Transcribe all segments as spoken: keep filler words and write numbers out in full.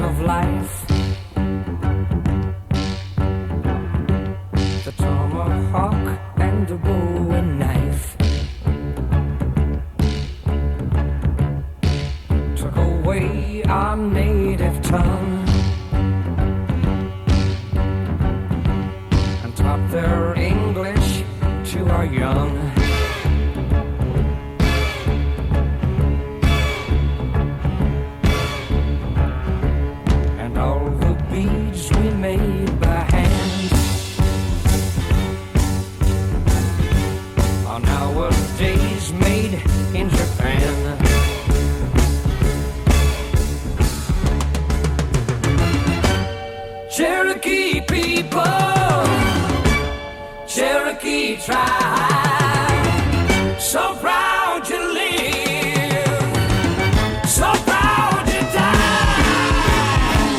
of life. The tomahawk and the bowie knife took away our native tongue and taught their English to our young. And all the beads we made by hand are nowadays made in Japan. Cherokee people, Cherokee tribe, so proud to live, so proud to die.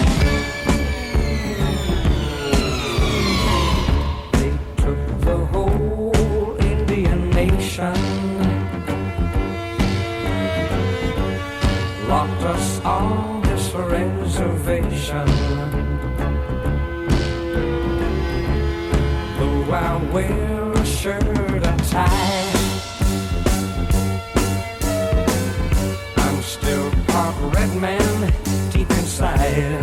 They took the whole Indian nation, locked us on this reservation. Though I wear a shirt and tie, I'm still part red man deep inside.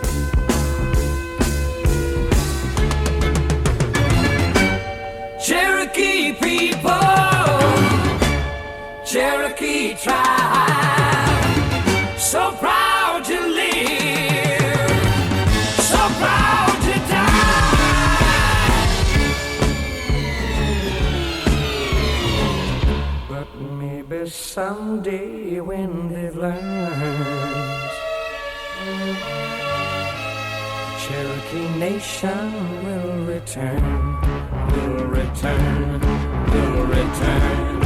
Cherokee people, Cherokee tribe, so proud to live, so proud to die. But maybe someday when they've learned, Cherokee Nation will return, will return, will return.